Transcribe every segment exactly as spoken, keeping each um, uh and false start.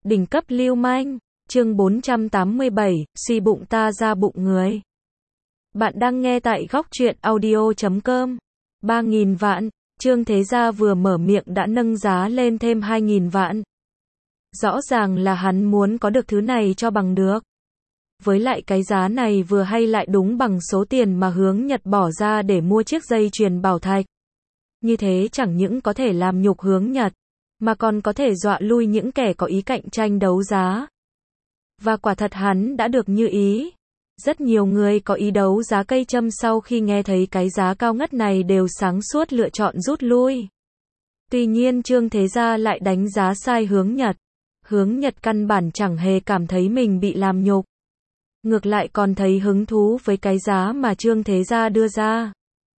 Đỉnh cấp lưu manh, chương bốn trăm tám mươi bảy, suy bụng ta ra bụng người. Bạn đang nghe tại góc truyện audio chấm com. ba nghìn vạn, Trương Thế Gia vừa mở miệng đã nâng giá lên thêm hai nghìn vạn. Rõ ràng là hắn muốn có được thứ này cho bằng được. Với lại cái giá này vừa hay lại đúng bằng số tiền mà Hướng Nhật bỏ ra để mua chiếc dây chuyền bảo thạch. Như thế chẳng những có thể làm nhục Hướng Nhật, mà còn có thể dọa lui những kẻ có ý cạnh tranh đấu giá. Và quả thật hắn đã được như ý. Rất nhiều người có ý đấu giá cây châm sau khi nghe thấy cái giá cao ngất này đều sáng suốt lựa chọn rút lui. Tuy nhiên Trương Thế Gia lại đánh giá sai Hướng Nhật. Hướng Nhật căn bản chẳng hề cảm thấy mình bị làm nhục. Ngược lại còn thấy hứng thú với cái giá mà Trương Thế Gia đưa ra.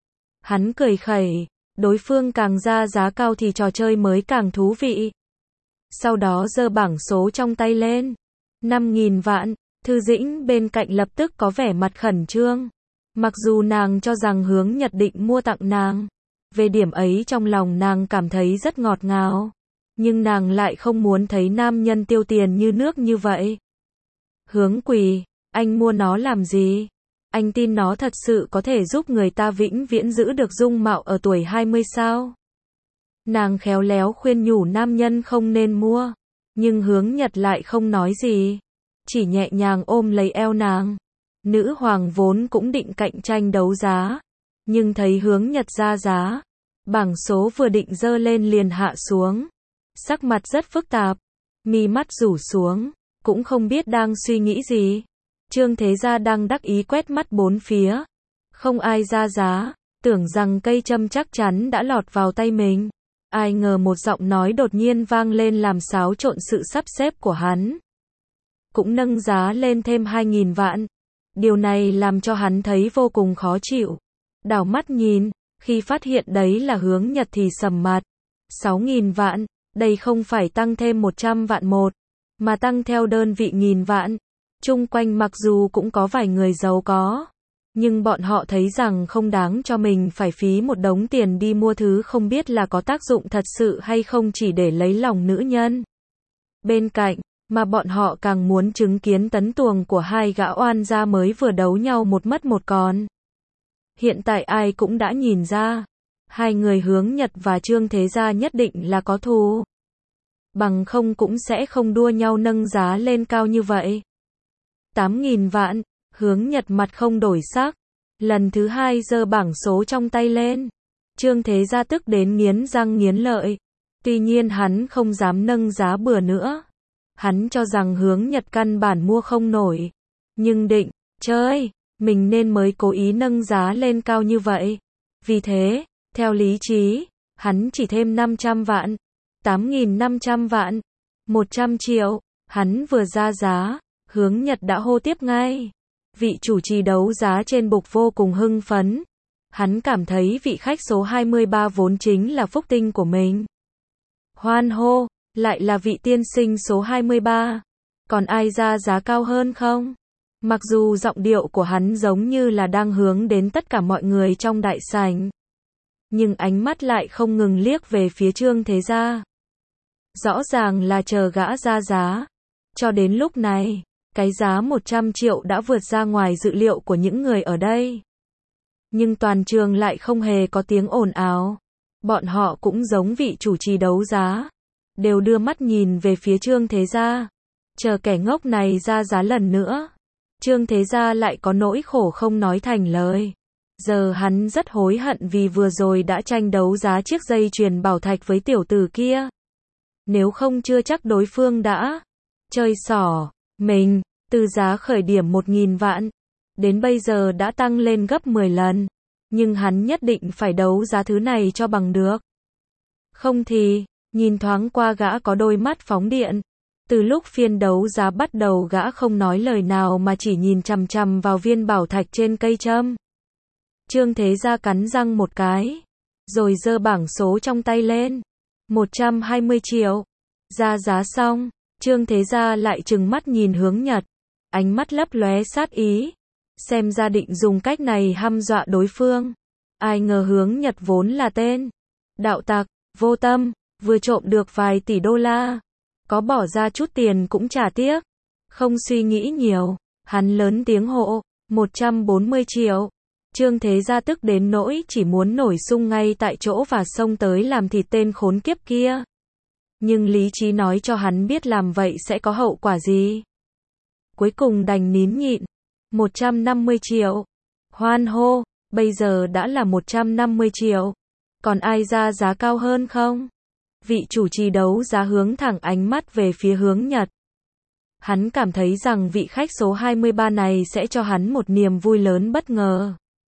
Hắn cười khẩy, đối phương càng ra giá cao thì trò chơi mới càng thú vị. Sau đó giơ bảng số trong tay lên. năm nghìn vạn, Thư Dĩnh bên cạnh lập tức có vẻ mặt khẩn trương. Mặc dù nàng cho rằng Hướng Nhật định mua tặng nàng. Về điểm ấy trong lòng nàng cảm thấy rất ngọt ngào. Nhưng nàng lại không muốn thấy nam nhân tiêu tiền như nước như vậy. Hướng Quỳ, anh mua nó làm gì? Anh tin nó thật sự có thể giúp người ta vĩnh viễn giữ được dung mạo ở tuổi hai mươi sao? Nàng khéo léo khuyên nhủ nam nhân không nên mua. Nhưng Hướng Nhật lại không nói gì. Chỉ nhẹ nhàng ôm lấy eo nàng. Nữ hoàng vốn cũng định cạnh tranh đấu giá. Nhưng thấy Hướng Nhật ra giá. Bảng số vừa định dơ lên liền hạ xuống. Sắc mặt rất phức tạp. Mi mắt rủ xuống. Cũng không biết đang suy nghĩ gì. Trương Thế Gia đang đắc ý quét mắt bốn phía. Không ai ra giá. Tưởng rằng cây châm chắc chắn đã lọt vào tay mình. Ai ngờ một giọng nói đột nhiên vang lên làm xáo trộn sự sắp xếp của hắn. Cũng nâng giá lên thêm hai nghìn vạn. Điều này làm cho hắn thấy vô cùng khó chịu. Đảo mắt nhìn, khi phát hiện đấy là Hướng Nhật thì sầm mặt. sáu nghìn vạn, đây không phải tăng thêm một trăm vạn một, mà tăng theo đơn vị nghìn vạn. Chung quanh mặc dù cũng có vài người giàu có, nhưng bọn họ thấy rằng không đáng cho mình phải phí một đống tiền đi mua thứ không biết là có tác dụng thật sự hay không chỉ để lấy lòng nữ nhân. Bên cạnh, mà bọn họ càng muốn chứng kiến tấn tuồng của hai gã oan gia mới vừa đấu nhau một mất một còn. Hiện tại ai cũng đã nhìn ra, hai người Hướng Nhật và Trương Thế Gia nhất định là có thù. Bằng không cũng sẽ không đua nhau nâng giá lên cao như vậy. tám nghìn vạn, Hướng Nhật mặt không đổi sắc. Lần thứ hai giơ bảng số trong tay lên. Trương Thế Gia tức đến nghiến răng nghiến lợi. Tuy nhiên hắn không dám nâng giá bừa nữa. Hắn cho rằng Hướng Nhật căn bản mua không nổi. Nhưng định, chơi, mình nên mới cố ý nâng giá lên cao như vậy. Vì thế, theo lý trí, hắn chỉ thêm năm trăm vạn. tám nghìn năm trăm vạn. một trăm triệu. Hắn vừa ra giá. Hướng Nhật đã hô tiếp ngay. Vị chủ trì đấu giá trên bục vô cùng hưng phấn. Hắn cảm thấy vị khách số hai mươi ba vốn chính là phúc tinh của mình. Hoan hô, lại là vị tiên sinh số hai mươi ba. Còn ai ra giá cao hơn không? Mặc dù giọng điệu của hắn giống như là đang hướng đến tất cả mọi người trong đại sảnh. Nhưng ánh mắt lại không ngừng liếc về phía Trương Thế Gia. Rõ ràng là chờ gã ra giá. Cho đến lúc này, cái giá một trăm triệu đã vượt ra ngoài dự liệu của những người ở đây. Nhưng toàn trường lại không hề có tiếng ồn ào. Bọn họ cũng giống vị chủ trì đấu giá. Đều đưa mắt nhìn về phía Trương Thế Gia. Chờ kẻ ngốc này ra giá lần nữa. Trương Thế Gia lại có nỗi khổ không nói thành lời. Giờ hắn rất hối hận vì vừa rồi đã tranh đấu giá chiếc dây chuyền bảo thạch với tiểu tử kia. Nếu không chưa chắc đối phương đã chơi xỏ. Mình, từ giá khởi điểm một nghìn vạn, đến bây giờ đã tăng lên gấp mười lần. Nhưng hắn nhất định phải đấu giá thứ này cho bằng được. Không thì, nhìn thoáng qua gã có đôi mắt phóng điện. Từ lúc phiên đấu giá bắt đầu gã không nói lời nào mà chỉ nhìn chằm chằm vào viên bảo thạch trên cây châm. Trương Thế Gia cắn răng một cái. Rồi giơ bảng số trong tay lên. một trăm hai mươi triệu. Ra giá xong. Trương Thế Gia lại trừng mắt nhìn Hướng Nhật. Ánh mắt lấp lóe sát ý. Xem ra định dùng cách này hăm dọa đối phương. Ai ngờ Hướng Nhật vốn là tên đạo tặc, vô tâm, vừa trộm được vài tỷ đô la. Có bỏ ra chút tiền cũng chả tiếc. Không suy nghĩ nhiều, hắn lớn tiếng hộ, một trăm bốn mươi triệu. Trương Thế Gia tức đến nỗi chỉ muốn nổi xung ngay tại chỗ và xông tới làm thịt tên khốn kiếp kia. Nhưng lý trí nói cho hắn biết làm vậy sẽ có hậu quả gì. Cuối cùng đành nín nhịn. một trăm năm mươi triệu. Hoan hô, bây giờ đã là một trăm năm mươi triệu. Còn ai ra giá cao hơn không? Vị chủ trì đấu giá hướng thẳng ánh mắt về phía Hướng Nhật. Hắn cảm thấy rằng vị khách số hai mươi ba này sẽ cho hắn một niềm vui lớn bất ngờ.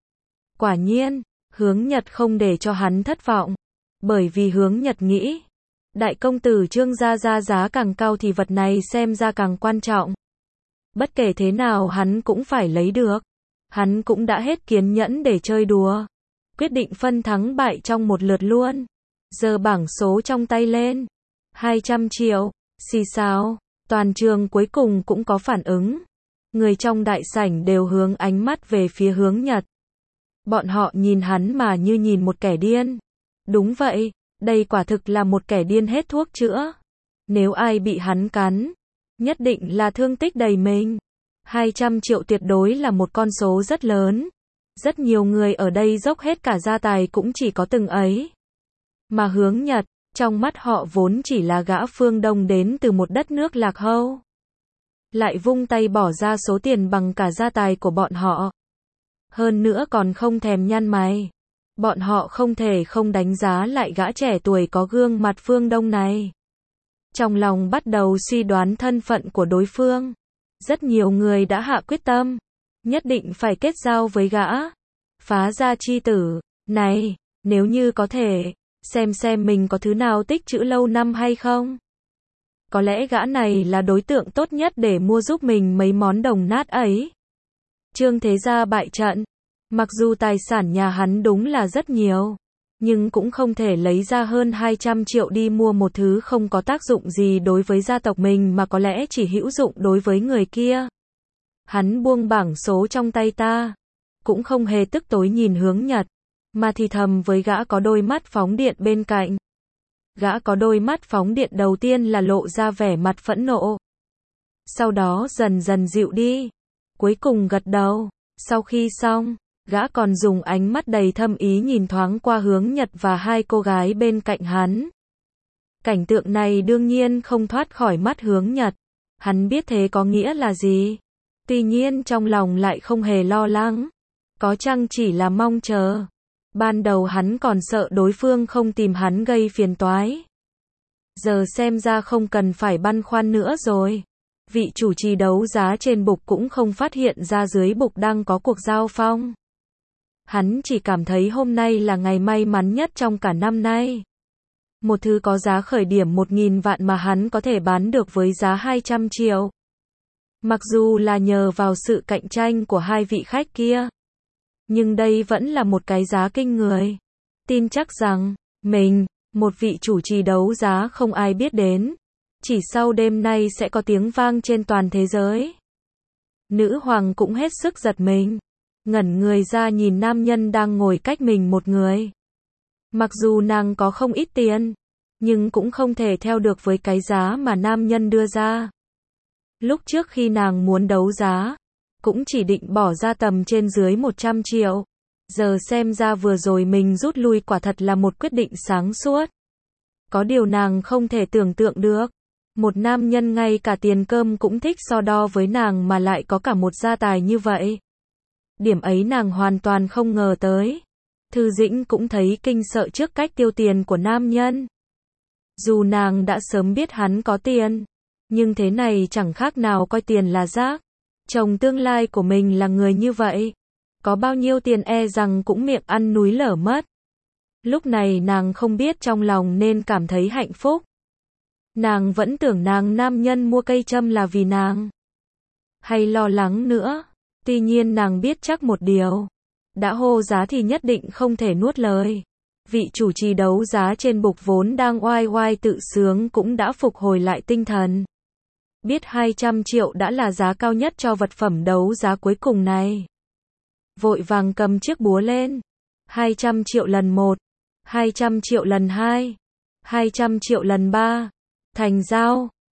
Quả nhiên, Hướng Nhật không để cho hắn thất vọng. Bởi vì Hướng Nhật nghĩ, đại công tử Trương gia ra giá càng cao thì vật này xem ra càng quan trọng. Bất kể thế nào hắn cũng phải lấy được. Hắn cũng đã hết kiên nhẫn để chơi đùa. Quyết định phân thắng bại trong một lượt luôn. Giơ bảng số trong tay lên. hai trăm triệu. Xì xào. Toàn trường cuối cùng cũng có phản ứng. Người trong đại sảnh đều hướng ánh mắt về phía Hướng Nhật. Bọn họ nhìn hắn mà như nhìn một kẻ điên. Đúng vậy, đây quả thực là một kẻ điên hết thuốc chữa. Nếu ai bị hắn cắn, nhất định là thương tích đầy mình. hai trăm triệu tuyệt đối là một con số rất lớn. Rất nhiều người ở đây dốc hết cả gia tài cũng chỉ có từng ấy. Mà Hướng Nhật, trong mắt họ vốn chỉ là gã phương Đông đến từ một đất nước lạc hậu. Lại vung tay bỏ ra số tiền bằng cả gia tài của bọn họ. Hơn nữa còn không thèm nhăn mày. Bọn họ không thể không đánh giá lại gã trẻ tuổi có gương mặt phương Đông này. Trong lòng bắt đầu suy đoán thân phận của đối phương. Rất nhiều người đã hạ quyết tâm. Nhất định phải kết giao với gã. Phá gia chi tử. Này, nếu như có thể, xem xem mình có thứ nào tích trữ lâu năm hay không. Có lẽ gã này là đối tượng tốt nhất để mua giúp mình mấy món đồng nát ấy. Trương Thế Gia bại trận. Mặc dù tài sản nhà hắn đúng là rất nhiều, nhưng cũng không thể lấy ra hơn hai trăm triệu đi mua một thứ không có tác dụng gì đối với gia tộc mình mà có lẽ chỉ hữu dụng đối với người kia. Hắn buông bảng số trong tay ta, cũng không hề tức tối nhìn Hướng Nhật, mà thì thầm với gã có đôi mắt phóng điện bên cạnh. Gã có đôi mắt phóng điện đầu tiên là lộ ra vẻ mặt phẫn nộ. Sau đó dần dần dịu đi. Cuối cùng gật đầu. Sau khi xong, gã còn dùng ánh mắt đầy thâm ý nhìn thoáng qua Hướng Nhật và hai cô gái bên cạnh hắn. Cảnh tượng này đương nhiên không thoát khỏi mắt Hướng Nhật. Hắn biết thế có nghĩa là gì. Tuy nhiên trong lòng lại không hề lo lắng. Có chăng chỉ là mong chờ. Ban đầu hắn còn sợ đối phương không tìm hắn gây phiền toái. Giờ xem ra không cần phải băn khoăn nữa rồi. Vị chủ trì đấu giá trên bục cũng không phát hiện ra dưới bục đang có cuộc giao phong. Hắn chỉ cảm thấy hôm nay là ngày may mắn nhất trong cả năm nay. Một thứ có giá khởi điểm một nghìn vạn mà hắn có thể bán được với giá hai trăm triệu. Mặc dù là nhờ vào sự cạnh tranh của hai vị khách kia. Nhưng đây vẫn là một cái giá kinh người. Tin chắc rằng, mình, một vị chủ trì đấu giá không ai biết đến. Chỉ sau đêm nay sẽ có tiếng vang trên toàn thế giới. Nữ hoàng cũng hết sức giật mình. Ngẩn người ra nhìn nam nhân đang ngồi cách mình một người. Mặc dù nàng có không ít tiền, nhưng cũng không thể theo được với cái giá mà nam nhân đưa ra. Lúc trước khi nàng muốn đấu giá, cũng chỉ định bỏ ra tầm trên dưới một trăm triệu. Giờ xem ra vừa rồi mình rút lui quả thật là một quyết định sáng suốt. Có điều nàng không thể tưởng tượng được. Một nam nhân ngay cả tiền cơm cũng thích so đo với nàng mà lại có cả một gia tài như vậy. Điểm ấy nàng hoàn toàn không ngờ tới. Thư Dĩnh cũng thấy kinh sợ trước cách tiêu tiền của nam nhân. Dù nàng đã sớm biết hắn có tiền, nhưng thế này chẳng khác nào coi tiền là rác. Chồng tương lai của mình là người như vậy. Có bao nhiêu tiền e rằng cũng miệng ăn núi lở mất. Lúc này nàng không biết trong lòng nên cảm thấy hạnh phúc. Nàng vẫn tưởng nàng nam nhân mua cây châm là vì nàng. Hay lo lắng nữa. Tuy nhiên nàng biết chắc một điều. Đã hô giá thì nhất định không thể nuốt lời. Vị chủ trì đấu giá trên bục vốn đang oai oai tự sướng cũng đã phục hồi lại tinh thần. Biết hai trăm triệu đã là giá cao nhất cho vật phẩm đấu giá cuối cùng này. Vội vàng cầm chiếc búa lên. hai trăm triệu lần một. hai trăm triệu lần hai. hai trăm triệu lần ba. Thành giao.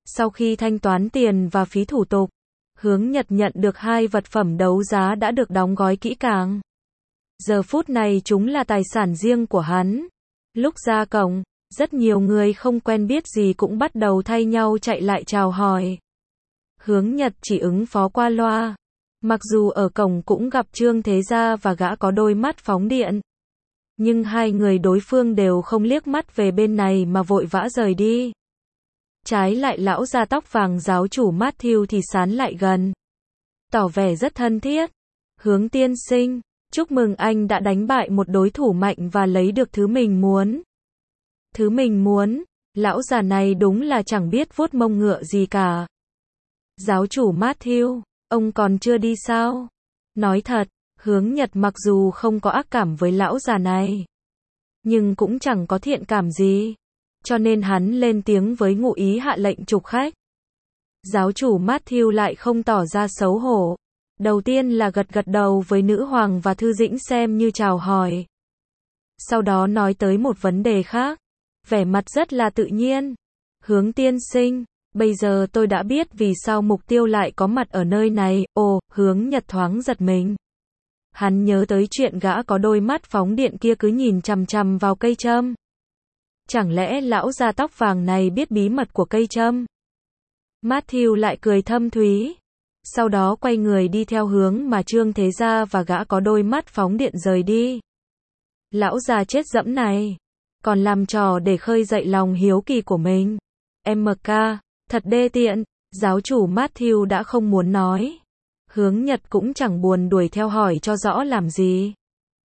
Sau khi thanh toán tiền và phí thủ tục, Hướng Nhật nhận được hai vật phẩm đấu giá đã được đóng gói kỹ càng. Giờ phút này chúng là tài sản riêng của hắn. Lúc ra cổng, rất nhiều người không quen biết gì cũng bắt đầu thay nhau chạy lại chào hỏi. Hướng Nhật chỉ ứng phó qua loa. Mặc dù ở cổng cũng gặp Trương Thế Gia và gã có đôi mắt phóng điện. Nhưng hai người đối phương đều không liếc mắt về bên này mà vội vã rời đi. Trái lại lão già tóc vàng giáo chủ Matthew thì sán lại gần. Tỏ vẻ rất thân thiết. Hướng tiên sinh, chúc mừng anh đã đánh bại một đối thủ mạnh và lấy được thứ mình muốn. Thứ mình muốn, lão già này đúng là chẳng biết vuốt mông ngựa gì cả. Giáo chủ Matthew, ông còn chưa đi sao? Nói thật, Hướng Nhật mặc dù không có ác cảm với lão già này, nhưng cũng chẳng có thiện cảm gì. Cho nên hắn lên tiếng với ngụ ý hạ lệnh trục khách. Giáo chủ Matthew lại không tỏ ra xấu hổ. Đầu tiên là gật gật đầu với nữ hoàng và Thư Dĩnh xem như chào hỏi. Sau đó nói tới một vấn đề khác. Vẻ mặt rất là tự nhiên. Hướng tiên sinh, bây giờ tôi đã biết vì sao mục tiêu lại có mặt ở nơi này. Ồ, Hướng Nhật thoáng giật mình. Hắn nhớ tới chuyện gã có đôi mắt phóng điện kia cứ nhìn chằm chằm vào cây châm. Chẳng lẽ lão già tóc vàng này biết bí mật của cây châm? Matthew lại cười thâm thúy. Sau đó quay người đi theo hướng mà Trương Thế Gia và gã có đôi mắt phóng điện rời đi. Lão già chết dẫm này, còn làm trò để khơi dậy lòng hiếu kỳ của mình. em ca, thật đê tiện, giáo chủ Matthew đã không muốn nói. Hướng Nhật cũng chẳng buồn đuổi theo hỏi cho rõ làm gì.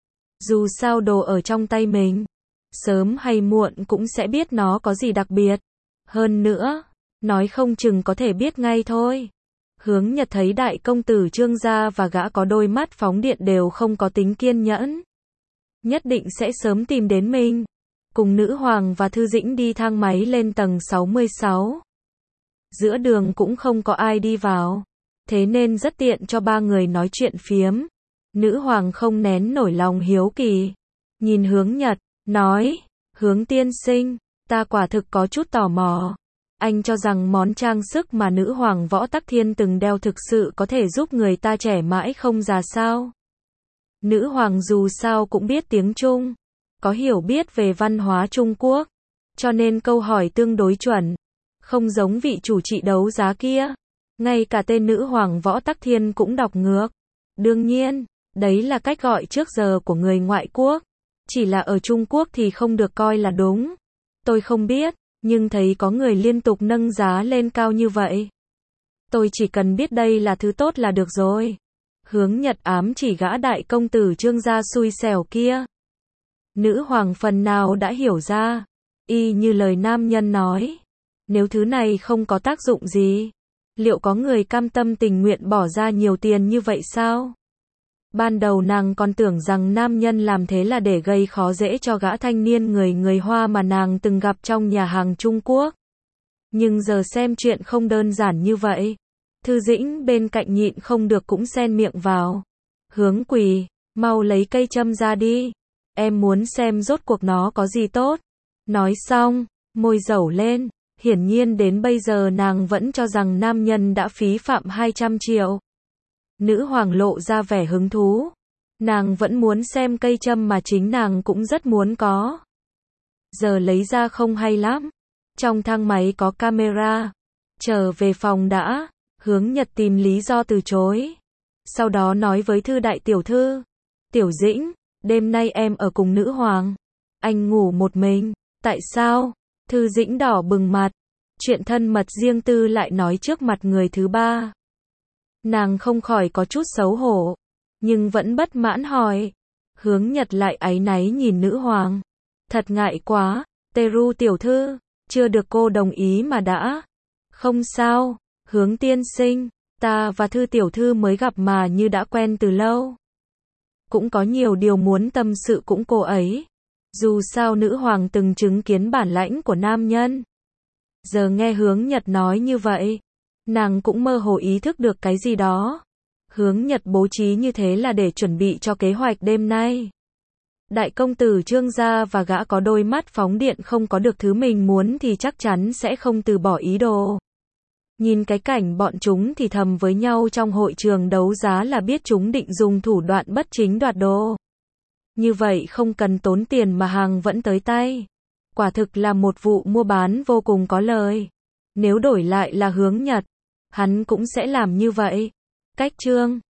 Dù sao đồ ở trong tay mình, sớm hay muộn cũng sẽ biết nó có gì đặc biệt. Hơn nữa, nói không chừng có thể biết ngay thôi. Hướng Nhật thấy đại công tử Trương gia và gã có đôi mắt phóng điện đều không có tính kiên nhẫn. Nhất định sẽ sớm tìm đến mình. Cùng nữ hoàng và Thư Dĩnh đi thang máy lên tầng sáu mươi sáu. Giữa đường cũng không có ai đi vào. Thế nên rất tiện cho ba người nói chuyện phiếm. Nữ hoàng không nén nổi lòng hiếu kỳ. Nhìn Hướng Nhật, nói, Hướng tiên sinh, ta quả thực có chút tò mò. Anh cho rằng món trang sức mà nữ hoàng Võ Tắc Thiên từng đeo thực sự có thể giúp người ta trẻ mãi không già sao? Nữ hoàng dù sao cũng biết tiếng Trung, có hiểu biết về văn hóa Trung Quốc, cho nên câu hỏi tương đối chuẩn. Không giống vị chủ trị đấu giá kia, ngay cả tên nữ hoàng Võ Tắc Thiên cũng đọc ngược. Đương nhiên, đấy là cách gọi trước giờ của người ngoại quốc, chỉ là ở Trung Quốc thì không được coi là đúng. Tôi không biết, nhưng thấy có người liên tục nâng giá lên cao như vậy. Tôi chỉ cần biết đây là thứ tốt là được rồi. Hướng Nhật ám chỉ gã đại công tử Trương gia xui xẻo kia. Nữ hoàng phần nào đã hiểu ra, y như lời nam nhân nói. Nếu thứ này không có tác dụng gì, liệu có người cam tâm tình nguyện bỏ ra nhiều tiền như vậy sao? Ban đầu nàng còn tưởng rằng nam nhân làm thế là để gây khó dễ cho gã thanh niên người người Hoa mà nàng từng gặp trong nhà hàng Trung Quốc. Nhưng giờ xem chuyện không đơn giản như vậy. Thư Dĩnh bên cạnh nhịn không được cũng xen miệng vào. Hướng Quỳ, mau lấy cây châm ra đi. Em muốn xem rốt cuộc nó có gì tốt. Nói xong, môi dẩu lên. Hiển nhiên đến bây giờ nàng vẫn cho rằng nam nhân đã phí phạm hai trăm triệu. Nữ hoàng lộ ra vẻ hứng thú. Nàng vẫn muốn xem cây châm mà chính nàng cũng rất muốn có. Giờ lấy ra không hay lắm. Trong thang máy có camera. Trở về phòng đã. Hướng Nhật tìm lý do từ chối. Sau đó nói với Thư đại tiểu thư. Tiểu Dĩnh, đêm nay em ở cùng nữ hoàng. Anh ngủ một mình. Tại sao? Thư Dĩnh đỏ bừng mặt. Chuyện thân mật riêng tư lại nói trước mặt người thứ ba. Nàng không khỏi có chút xấu hổ, nhưng vẫn bất mãn hỏi. Hướng Nhật lại áy náy nhìn nữ hoàng. Thật ngại quá, Teru tiểu thư, chưa được cô đồng ý mà đã. Không sao, Hướng tiên sinh, ta và Thư tiểu thư mới gặp mà như đã quen từ lâu. Cũng có nhiều điều muốn tâm sự cũng cô ấy. Dù sao nữ hoàng từng chứng kiến bản lãnh của nam nhân. Giờ nghe Hướng Nhật nói như vậy, nàng cũng mơ hồ ý thức được cái gì đó. Hướng Nhật bố trí như thế là để chuẩn bị cho kế hoạch đêm nay. Đại công tử Trương gia và gã có đôi mắt phóng điện không có được thứ mình muốn thì chắc chắn sẽ không từ bỏ ý đồ. Nhìn cái cảnh bọn chúng thì thầm với nhau trong hội trường đấu giá là biết chúng định dùng thủ đoạn bất chính đoạt đồ. Như vậy không cần tốn tiền mà hàng vẫn tới tay. Quả thực là một vụ mua bán vô cùng có lời. Nếu đổi lại là Hướng Nhật, hắn cũng sẽ làm như vậy. Cách chương